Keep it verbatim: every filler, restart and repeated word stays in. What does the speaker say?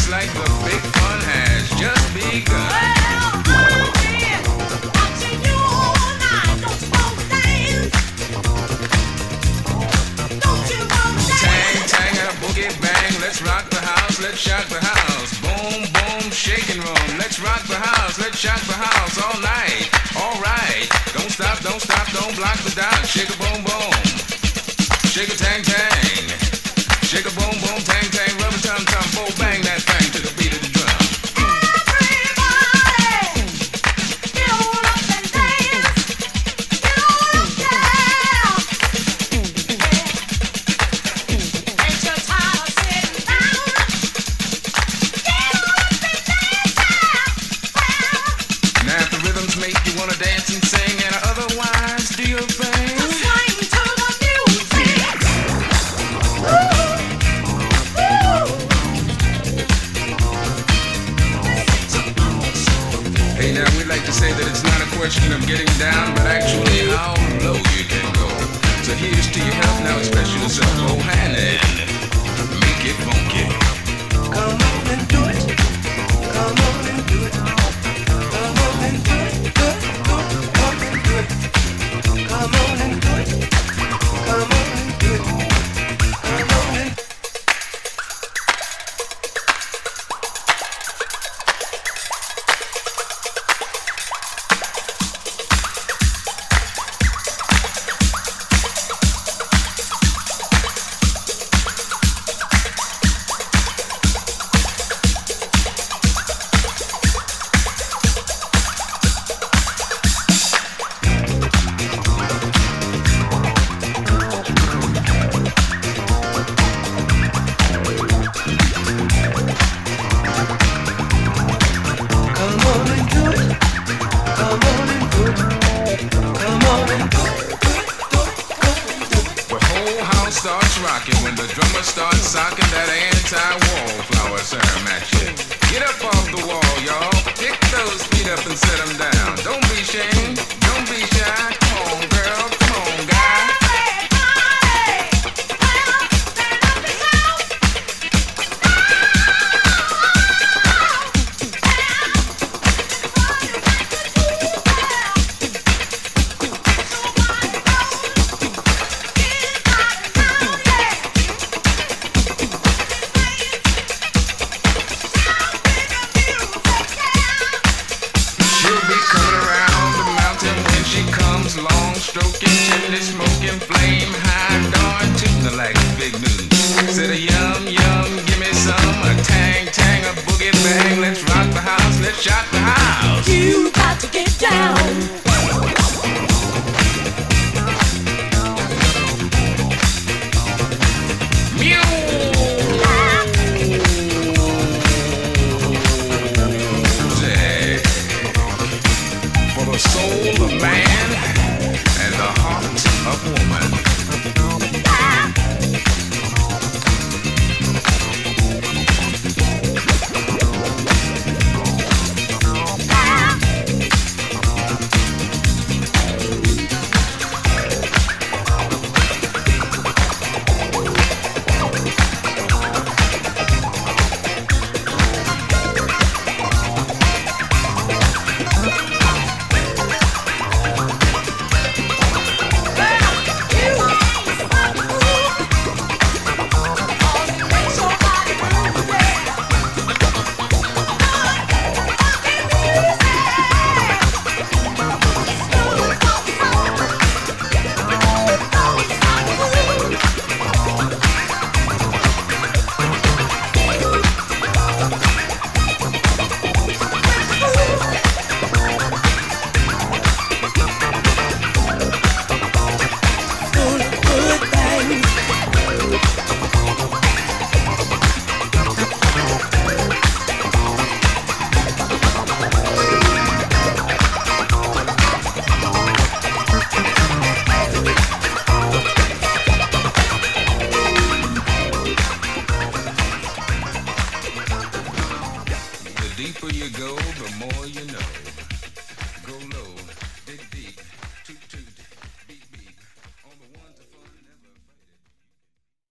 like the big fun has just begun. Well, man, watching you all night. Don't you wanna dance? Don't you wanna dance? Tang, tang, and a boogie bang. Let's rock the house, let's shock the house. Boom, boom, shaking room. Let's rock the house, let's shock the house all night. All right. Don't stop, don't stop, don't block the dot. Shake a boom, boom. Shake a tang, tang. Shake a boom, boom, tang, tang. Rubber tum tum, boom, bang that thing to the beat of the drum. Everybody, get on up and dance. Get on up, yeah. Ain't you tired of sitting down? Get on up and dance, yeah. Now if the rhythms make you wanna dance and sing, and otherwise do your thing. Swing to the music. Woo, woo. Hey now we like to say that it's not a question of getting down, but actually how low you can go. So here's to your health, now express yourself, go hand in, make it funky. Come on and do it. Come on and do it. Come on and do it. Do it, do it, come and do it. Come on and do it. Come on and do it. Come on and come on and do it. Come on and do it. Come on and do it. Do it, do it, do it. The whole house starts rocking when the drummer starts socking that anti-wallflower serum at you. Get up off the wall, y'all. Pick those feet up and set them down. Don't be ashamed. Don't be shy. Come on, girl. Come on, guy. She'll be coming around the mountain when she comes long, stroking, chimney smoking, flame high, darn tootin' like big news. Said a yum yum, give me some, a tang tang, a boogie bang. Let's rock the house, let's shock the house. You got to get down. Music for the soul of man and the heart of woman. The deeper you go, the more you know.